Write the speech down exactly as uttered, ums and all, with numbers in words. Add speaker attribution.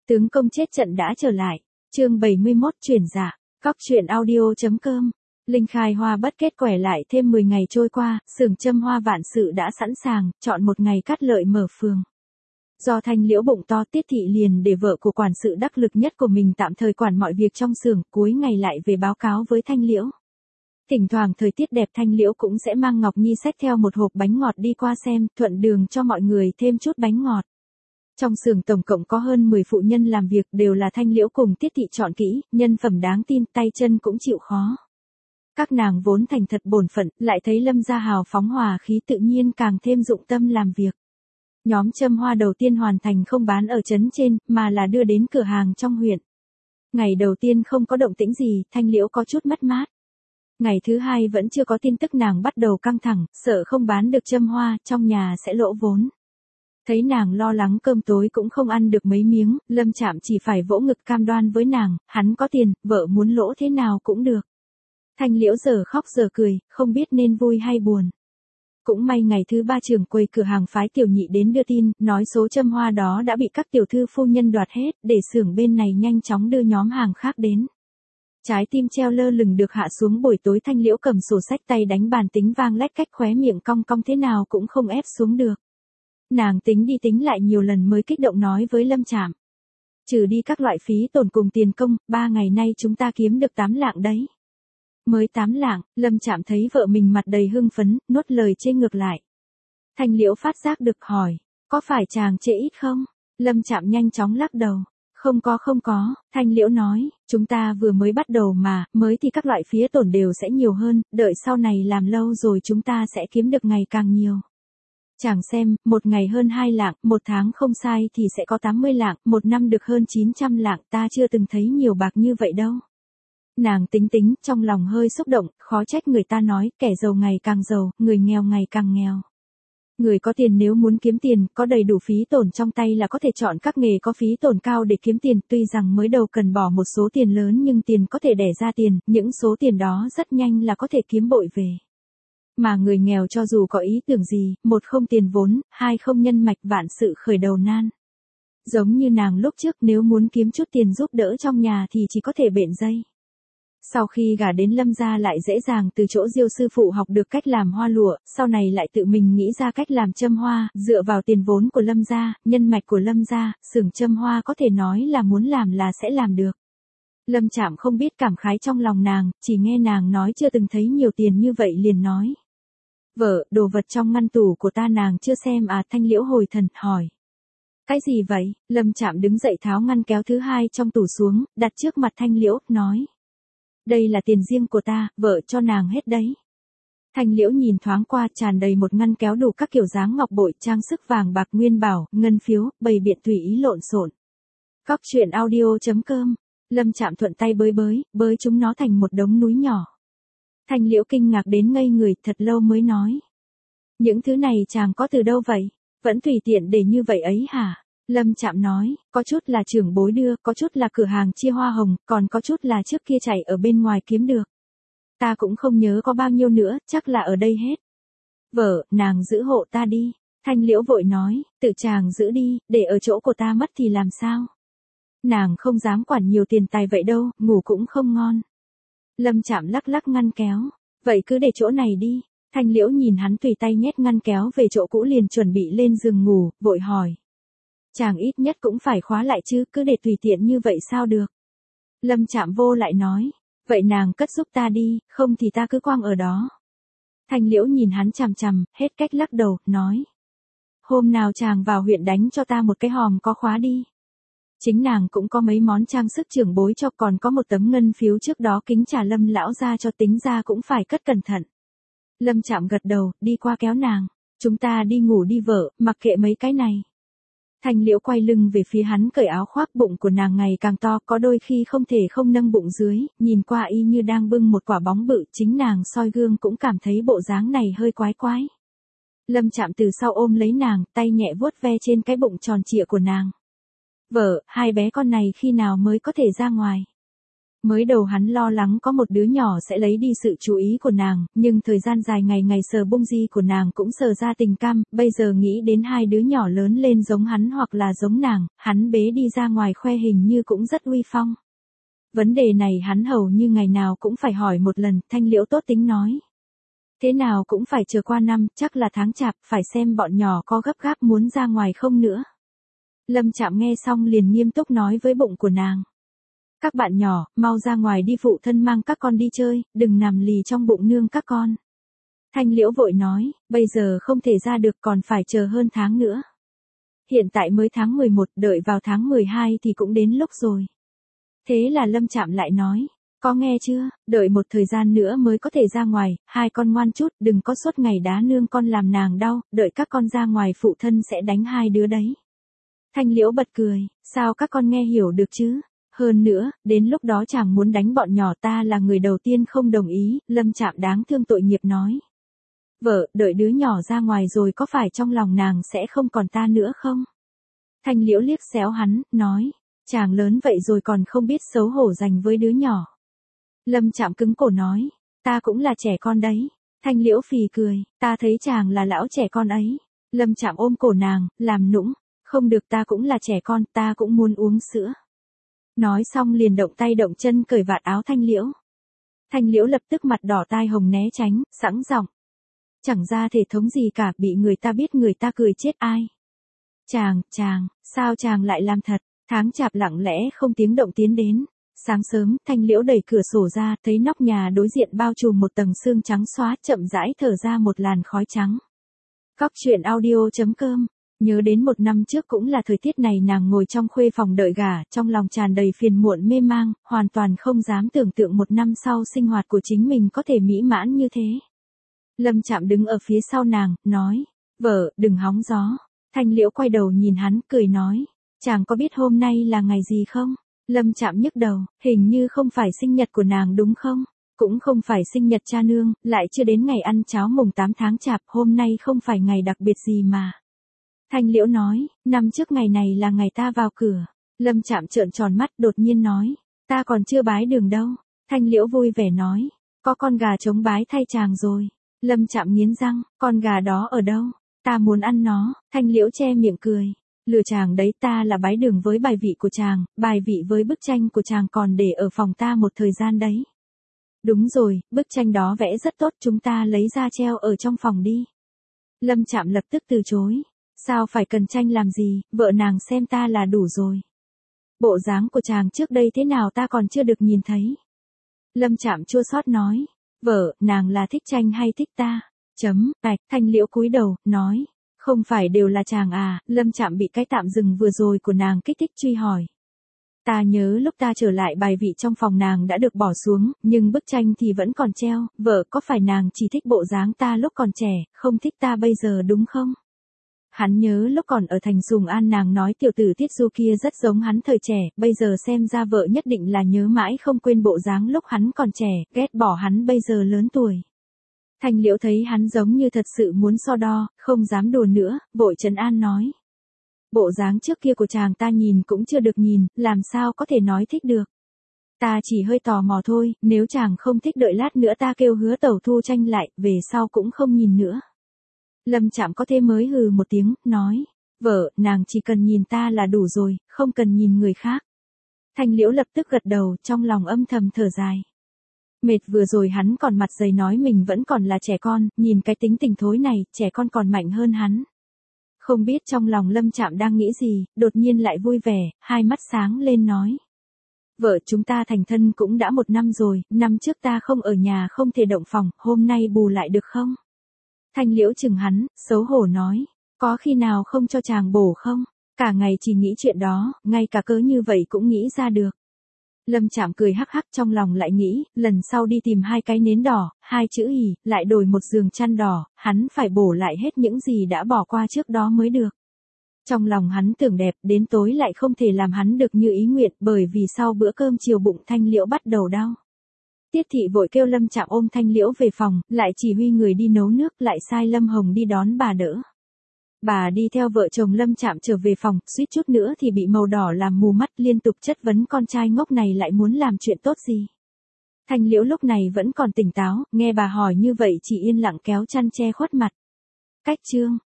Speaker 1: Tướng công chết trận đã trở lại. Chương bảy mươi mốt chuyển dạ. Cóc truyện audio.com. Linh khai hoa bất kết quẻ lại thêm mười ngày trôi qua, xưởng châm hoa vạn sự đã sẵn sàng, chọn một ngày cắt lợi mở phường. Do Thanh Liễu bụng to, Tiết Thị liền để vợ của quản sự đắc lực nhất của mình tạm thời quản mọi việc trong xưởng, cuối ngày lại về báo cáo với Thanh Liễu. Thỉnh thoảng thời tiết đẹp Thanh Liễu cũng sẽ mang Ngọc Nhi xách theo một hộp bánh ngọt đi qua xem, thuận đường cho mọi người thêm chút bánh ngọt. Trong xưởng tổng cộng có hơn mười phụ nhân làm việc, đều là Thanh Liễu cùng Tiết Thị chọn kỹ, nhân phẩm đáng tin, tay chân cũng chịu khó. Các nàng vốn thành thật bổn phận, lại thấy Lâm gia hào phóng hòa khí tự nhiên càng thêm dụng tâm làm việc. Nhóm châm hoa đầu tiên hoàn thành không bán ở trấn trên, mà là đưa đến cửa hàng trong huyện. Ngày đầu tiên không có động tĩnh gì, Thanh Liễu có chút mất mát. Ngày thứ hai vẫn chưa có tin tức, nàng bắt đầu căng thẳng, sợ không bán được châm hoa, trong nhà sẽ lỗ vốn. Thấy nàng lo lắng cơm tối cũng không ăn được mấy miếng, Lâm Trạm chỉ phải vỗ ngực cam đoan với nàng, hắn có tiền, vợ muốn lỗ thế nào cũng được. Thanh Liễu giờ khóc giờ cười, không biết nên vui hay buồn. Cũng may ngày thứ ba trưởng quầy cửa hàng phái tiểu nhị đến đưa tin, nói số châm hoa đó đã bị các tiểu thư phu nhân đoạt hết, để xưởng bên này nhanh chóng đưa nhóm hàng khác đến. Trái tim treo lơ lửng được hạ xuống, buổi tối Thanh Liễu cầm sổ sách tay đánh bàn tính vang lách cách, khóe miệng cong cong thế nào cũng không ép xuống được. Nàng tính đi tính lại nhiều lần mới kích động nói với Lâm Trạm. Trừ đi các loại phí tổn cùng tiền công, ba ngày nay chúng ta kiếm được tám lạng đấy. Mới tám lạng, Lâm Trạm thấy vợ mình mặt đầy hưng phấn, nuốt lời chê ngược lại. Thanh Liễu phát giác được hỏi, có phải chàng chê ít không? Lâm Trạm nhanh chóng lắc đầu. Không có không có, Thanh Liễu nói, chúng ta vừa mới bắt đầu mà, mới thì các loại phí tổn đều sẽ nhiều hơn, đợi sau này làm lâu rồi chúng ta sẽ kiếm được ngày càng nhiều. Chàng xem, một ngày hơn hai lạng, một tháng không sai thì sẽ có tám mươi lạng, một năm được hơn chín trăm lạng, ta chưa từng thấy nhiều bạc như vậy đâu. Nàng tính tính, trong lòng hơi xúc động, khó trách người ta nói, kẻ giàu ngày càng giàu, người nghèo ngày càng nghèo. Người có tiền nếu muốn kiếm tiền, có đầy đủ phí tổn trong tay là có thể chọn các nghề có phí tổn cao để kiếm tiền, tuy rằng mới đầu cần bỏ một số tiền lớn nhưng tiền có thể đẻ ra tiền, những số tiền đó rất nhanh là có thể kiếm bội về. Mà người nghèo cho dù có ý tưởng gì, một không tiền vốn, hai không nhân mạch, vạn sự khởi đầu nan. Giống như nàng lúc trước, nếu muốn kiếm chút tiền giúp đỡ trong nhà thì chỉ có thể bện dây. Sau khi gả đến Lâm gia lại dễ dàng từ chỗ Diêu sư phụ học được cách làm hoa lụa, sau này lại tự mình nghĩ ra cách làm châm hoa, dựa vào tiền vốn của Lâm gia, nhân mạch của Lâm gia, xưởng châm hoa có thể nói là muốn làm là sẽ làm được. Lâm Trạm không biết cảm khái trong lòng nàng, chỉ nghe nàng nói chưa từng thấy nhiều tiền như vậy liền nói. Vợ, đồ vật trong ngăn tủ của ta nàng chưa xem à? Thanh Liễu hồi thần, hỏi. Cái gì vậy? Lâm Trạm đứng dậy tháo ngăn kéo thứ hai trong tủ xuống, đặt trước mặt Thanh Liễu, nói. Đây là tiền riêng của ta, vợ cho nàng hết đấy. Thanh Liễu nhìn thoáng qua, tràn đầy một ngăn kéo đủ các kiểu dáng ngọc bội, trang sức vàng bạc nguyên bảo, ngân phiếu, bày biện tùy ý lộn xộn. Cóc truyện audio.com. Lâm Trạm thuận tay bới bới, bới chúng nó thành một đống núi nhỏ. Thanh Liễu kinh ngạc đến ngây người, thật lâu mới nói. Những thứ này chàng có từ đâu vậy? Vẫn tùy tiện để như vậy ấy hả? Lâm Trạm nói, có chút là trưởng bối đưa, có chút là cửa hàng chia hoa hồng, còn có chút là trước kia chạy ở bên ngoài kiếm được. Ta cũng không nhớ có bao nhiêu nữa, chắc là ở đây hết. Vợ, nàng giữ hộ ta đi. Thanh Liễu vội nói, tự chàng giữ đi, để ở chỗ của ta mất thì làm sao? Nàng không dám quản nhiều tiền tài vậy đâu, ngủ cũng không ngon. Lâm Trạm lắc lắc ngăn kéo, vậy cứ để chỗ này đi. Thanh Liễu nhìn hắn tùy tay nhét ngăn kéo về chỗ cũ liền chuẩn bị lên giường ngủ, vội hỏi. Chàng ít nhất cũng phải khóa lại chứ, cứ để tùy tiện như vậy sao được. Lâm Trạm vô lại nói, vậy nàng cất giúp ta đi, không thì ta cứ quăng ở đó. Thanh Liễu nhìn hắn chằm chằm, hết cách lắc đầu, nói. Hôm nào chàng vào huyện đánh cho ta một cái hòm có khóa đi. Chính nàng cũng có mấy món trang sức trưởng bối cho, còn có một tấm ngân phiếu trước đó kính trả Lâm lão ra cho, tính ra cũng phải cất cẩn thận. Lâm Trạm gật đầu, đi qua kéo nàng. Chúng ta đi ngủ đi vợ, mặc kệ mấy cái này. Thanh Liễu quay lưng về phía hắn, cởi áo khoác, bụng của nàng ngày càng to, có đôi khi không thể không nâng bụng dưới, nhìn qua y như đang bưng một quả bóng bự, chính nàng soi gương cũng cảm thấy bộ dáng này hơi quái quái. Lâm Trạm từ sau ôm lấy nàng, tay nhẹ vuốt ve trên cái bụng tròn trịa của nàng. Vợ, hai bé con này khi nào mới có thể ra ngoài? Mới đầu hắn lo lắng có một đứa nhỏ sẽ lấy đi sự chú ý của nàng, nhưng thời gian dài ngày ngày sờ bung di của nàng cũng sờ ra tình cam, bây giờ nghĩ đến hai đứa nhỏ lớn lên giống hắn hoặc là giống nàng, hắn bế đi ra ngoài khoe hình như cũng rất uy phong. Vấn đề này hắn hầu như ngày nào cũng phải hỏi một lần, Thanh Liễu tốt tính nói. Thế nào cũng phải chờ qua năm, chắc là tháng chạp, phải xem bọn nhỏ có gấp gáp muốn ra ngoài không nữa. Lâm Trạm nghe xong liền nghiêm túc nói với bụng của nàng. Các bạn nhỏ, mau ra ngoài đi, phụ thân mang các con đi chơi, đừng nằm lì trong bụng nương các con. Thanh Liễu vội nói, bây giờ không thể ra được, còn phải chờ hơn tháng nữa. Hiện tại mới tháng mười một, đợi vào tháng mười hai thì cũng đến lúc rồi. Thế là Lâm Trạm lại nói, có nghe chưa, đợi một thời gian nữa mới có thể ra ngoài, hai con ngoan chút, đừng có suốt ngày đá nương con làm nàng đau, đợi các con ra ngoài phụ thân sẽ đánh hai đứa đấy. Thanh Liễu bật cười, sao các con nghe hiểu được chứ? Hơn nữa, đến lúc đó chàng muốn đánh bọn nhỏ, ta là người đầu tiên không đồng ý, Lâm Trạm đáng thương tội nghiệp nói. Vợ, đợi đứa nhỏ ra ngoài rồi có phải trong lòng nàng sẽ không còn ta nữa không? Thanh Liễu liếc xéo hắn, nói, chàng lớn vậy rồi còn không biết xấu hổ dành với đứa nhỏ. Lâm Trạm cứng cổ nói, ta cũng là trẻ con đấy. Thanh Liễu phì cười, ta thấy chàng là lão trẻ con ấy. Lâm Trạm ôm cổ nàng, làm nũng, không được, ta cũng là trẻ con, ta cũng muốn uống sữa. Nói xong liền động tay động chân cởi vạt áo Thanh Liễu. Thanh Liễu lập tức mặt đỏ tai hồng né tránh, sẵn giọng. Chẳng ra thể thống gì cả, bị người ta biết người ta cười chết ai. Chàng, chàng, sao chàng lại làm thật? Tháng chạp lặng lẽ không tiếng động tiến đến. Sáng sớm, Thanh Liễu đẩy cửa sổ ra, thấy nóc nhà đối diện bao trùm một tầng sương trắng xóa, chậm rãi thở ra một làn khói trắng. Cóc truyện audio chấm com. Nhớ đến một năm trước cũng là thời tiết này, nàng ngồi trong khuê phòng đợi gả, trong lòng tràn đầy phiền muộn mê mang, hoàn toàn không dám tưởng tượng một năm sau sinh hoạt của chính mình có thể mỹ mãn như thế. Lâm Trạm đứng ở phía sau nàng, nói, vợ, đừng hóng gió. Thanh Liễu quay đầu nhìn hắn, cười nói, chàng có biết hôm nay là ngày gì không? Lâm Trạm nhức đầu, hình như không phải sinh nhật của nàng đúng không? Cũng không phải sinh nhật cha nương, lại chưa đến ngày ăn cháo mùng tám tháng chạp, hôm nay không phải ngày đặc biệt gì mà. Thanh Liễu nói, năm trước ngày này là ngày ta vào cửa. Lâm Trạm trợn tròn mắt, đột nhiên nói, ta còn chưa bái đường đâu. Thanh Liễu vui vẻ nói, có con gà trống bái thay chàng rồi. Lâm Trạm nghiến răng, con gà đó ở đâu? Ta muốn ăn nó. Thanh Liễu che miệng cười, lừa chàng đấy, ta là bái đường với bài vị của chàng, bài vị với bức tranh của chàng còn để ở phòng ta một thời gian đấy. Đúng rồi, bức tranh đó vẽ rất tốt, chúng ta lấy ra treo ở trong phòng đi. Lâm Trạm lập tức từ chối. Sao phải cần tranh làm gì, vợ nàng xem ta là đủ rồi. Bộ dáng của chàng trước đây thế nào ta còn chưa được nhìn thấy. Lâm Trạm chua xót nói, vợ, nàng là thích tranh hay thích ta? Chấm, bạch. Thanh Liễu cúi đầu, nói, không phải đều là chàng à? Lâm Trạm bị cái tạm dừng vừa rồi của nàng kích thích truy hỏi. Ta nhớ lúc ta trở lại bài vị trong phòng nàng đã được bỏ xuống, nhưng bức tranh thì vẫn còn treo, vợ, có phải nàng chỉ thích bộ dáng ta lúc còn trẻ, không thích ta bây giờ đúng không? Hắn nhớ lúc còn ở thành Sùng An nàng nói tiểu tử Tiết Du kia rất giống hắn thời trẻ, bây giờ xem ra vợ nhất định là nhớ mãi không quên bộ dáng lúc hắn còn trẻ, ghét bỏ hắn bây giờ lớn tuổi. Thanh Liễu thấy hắn giống như thật sự muốn so đo, không dám đùa nữa, vội trấn an nói. Bộ dáng trước kia của chàng ta nhìn cũng chưa được nhìn, làm sao có thể nói thích được. Ta chỉ hơi tò mò thôi, nếu chàng không thích đợi lát nữa ta kêu Hứa Tẩu thu tranh lại, về sau cũng không nhìn nữa. Lâm Trạm có thế mới hừ một tiếng, nói, vợ, nàng chỉ cần nhìn ta là đủ rồi, không cần nhìn người khác. Thanh Liễu lập tức gật đầu, trong lòng âm thầm thở dài. Mệt vừa rồi hắn còn mặt dày nói mình vẫn còn là trẻ con, nhìn cái tính tình thối này, trẻ con còn mạnh hơn hắn. Không biết trong lòng Lâm Trạm đang nghĩ gì, đột nhiên lại vui vẻ, hai mắt sáng lên nói. Vợ, chúng ta thành thân cũng đã một năm rồi, năm trước ta không ở nhà không thể động phòng, hôm nay bù lại được không? Thanh Liễu chừng hắn, xấu hổ nói, có khi nào không cho chàng bổ không? Cả ngày chỉ nghĩ chuyện đó, ngay cả cớ như vậy cũng nghĩ ra được. Lâm Trạm cười hắc hắc, trong lòng lại nghĩ, lần sau đi tìm hai cái nến đỏ, hai chữ ỉ, lại đổi một giường chăn đỏ, hắn phải bổ lại hết những gì đã bỏ qua trước đó mới được. Trong lòng hắn tưởng đẹp, đến tối lại không thể làm hắn được như ý nguyện, bởi vì sau bữa cơm chiều bụng Thanh Liễu bắt đầu đau. Tiết thị vội kêu Lâm Trạm ôm Thanh Liễu về phòng, lại chỉ huy người đi nấu nước, lại sai Lâm Hồng đi đón bà đỡ. Bà đi theo vợ chồng Lâm Trạm trở về phòng, suýt chút nữa thì bị màu đỏ làm mù mắt, liên tục chất vấn con trai ngốc này lại muốn làm chuyện tốt gì. Thanh Liễu lúc này vẫn còn tỉnh táo, nghe bà hỏi như vậy chỉ yên lặng kéo chăn che khuất mặt. Cách chương